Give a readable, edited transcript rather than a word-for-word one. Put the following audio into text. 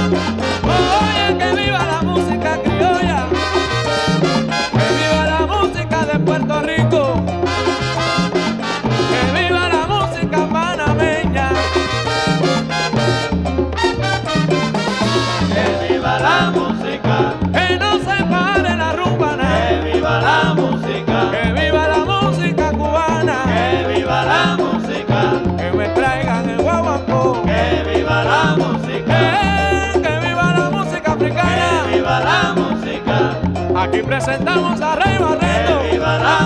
Oye, que viva la música criolla, que viva la música de Puerto Rico, que viva la música panameña, Que viva la música, que no se pare la rumba nada, que viva la música, que viva la música cubana, que viva la música, que me traigan el guaguancó, que viva la música, que viva la música africana. que viva la música, Aquí presentamos a Rey Barreto. que viva la